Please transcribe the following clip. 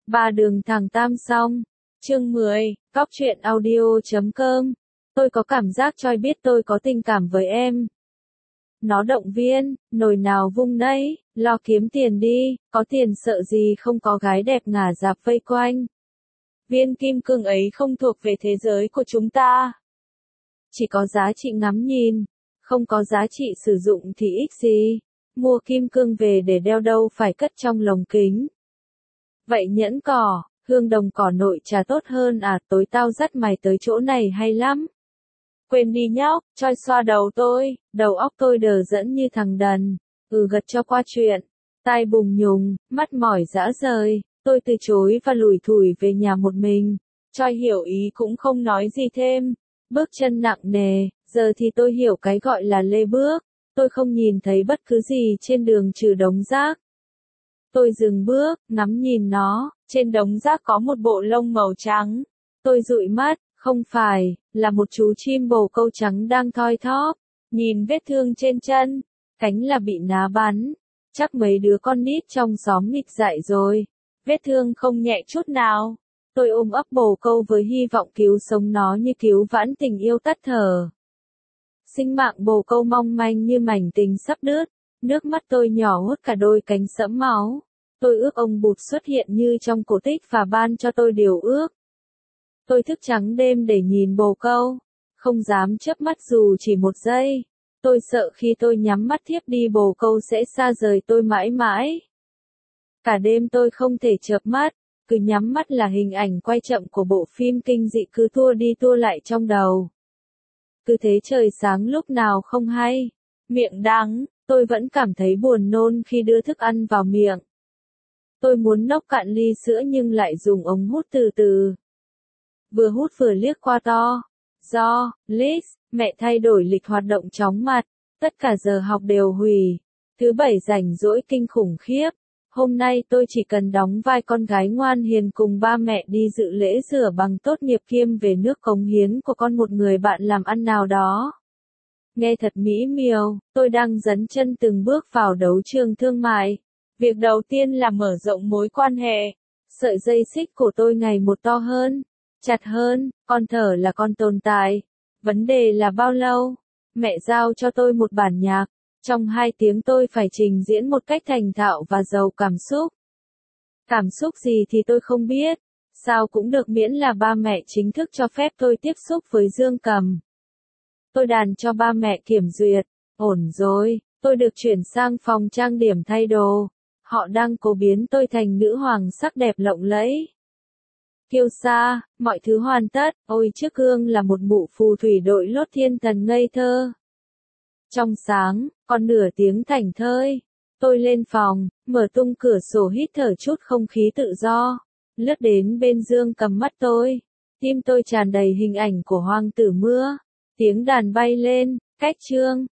Ba đường thẳng tam song. Chương 10, Cóc truyện audio.com. Tôi có cảm giác Choi biết tôi có tình cảm với em. Nó động viên, nồi nào vung nấy, lo kiếm tiền đi, có tiền sợ gì không có gái đẹp ngả dạp vây quanh. Viên kim cương ấy không thuộc về thế giới của chúng ta. Chỉ có giá trị ngắm nhìn, không có giá trị sử dụng thì ích gì. Mua kim cương về để đeo đâu phải cất trong lồng kính. Vậy nhẫn cỏ, hương đồng cỏ nội trà tốt hơn à, tối tao dắt mày tới chỗ này hay lắm. Quên đi nhóc, Choi xoa đầu tôi, đầu óc tôi đờ dẫn như thằng đần. Gật cho qua chuyện. Tai bùng nhùng, mắt mỏi rã rời, tôi từ chối và lủi thủi về nhà một mình. Choi hiểu ý cũng không nói gì thêm. Bước chân nặng nề, giờ thì tôi hiểu cái gọi là lê bước. Tôi không nhìn thấy bất cứ gì trên đường trừ đống rác. Tôi dừng bước, ngắm nhìn nó, trên đống rác có một bộ lông màu trắng. Tôi dụi mắt, không phải, là một chú chim bồ câu trắng đang thoi thóp. Nhìn vết thương trên chân, cánh là bị ná bắn. Chắc mấy đứa con nít trong xóm nghịch dại rồi. Vết thương không nhẹ chút nào. Tôi ôm ấp bồ câu với hy vọng cứu sống nó như cứu vãn tình yêu tắt thở. Sinh mạng bồ câu mong manh như mảnh tình sắp đứt. Nước mắt tôi nhỏ hốt cả đôi cánh sẫm máu. Tôi ước ông Bụt xuất hiện như trong cổ tích và ban cho tôi điều ước. Tôi thức trắng đêm để nhìn bồ câu. Không dám chớp mắt dù chỉ một giây. Tôi sợ khi tôi nhắm mắt thiếp đi bồ câu sẽ xa rời tôi mãi mãi. Cả đêm tôi không thể chợp mắt. Cứ nhắm mắt là hình ảnh quay chậm của bộ phim kinh dị cứ tua đi tua lại trong đầu. Cứ thế trời sáng lúc nào không hay. Miệng đắng, tôi vẫn cảm thấy buồn nôn khi đưa thức ăn vào miệng. Tôi muốn nốc cạn ly sữa nhưng lại dùng ống hút từ từ. Vừa hút vừa liếc qua to. Do, Liz, mẹ thay đổi lịch hoạt động chóng mặt. Tất cả giờ học đều hủy. Thứ bảy rảnh rỗi kinh khủng khiếp. Hôm nay tôi chỉ cần đóng vai con gái ngoan hiền cùng ba mẹ đi dự lễ rửa bằng tốt nghiệp kiêm về nước cống hiến của con một người bạn làm ăn nào đó. Nghe thật mỹ miều, tôi đang dấn chân từng bước vào đấu trường thương mại. Việc đầu tiên là mở rộng mối quan hệ. Sợi dây xích của tôi ngày một to hơn, chặt hơn, con thở là con tồn tại. Vấn đề là bao lâu? Mẹ giao cho tôi một bản nhạc. Trong 2 tiếng tôi phải trình diễn một cách thành thạo và giàu cảm xúc. Cảm xúc gì thì tôi không biết. Sao cũng được miễn là ba mẹ chính thức cho phép tôi tiếp xúc với dương cầm. Tôi đàn cho ba mẹ kiểm duyệt. Ổn rồi, tôi được chuyển sang phòng trang điểm thay đồ. Họ đang cố biến tôi thành nữ hoàng sắc đẹp lộng lẫy. Kiêu sa, mọi thứ hoàn tất, ôi trước gương là một mụ phù thủy đội lốt thiên thần ngây thơ. Trong sáng, còn nửa tiếng thảnh thơi. Tôi lên phòng, mở tung cửa sổ hít thở chút không khí tự do. Lướt đến bên dương cầm mắt tôi. Tim tôi tràn đầy hình ảnh của hoang tử mưa. Tiếng đàn bay lên, cách chương.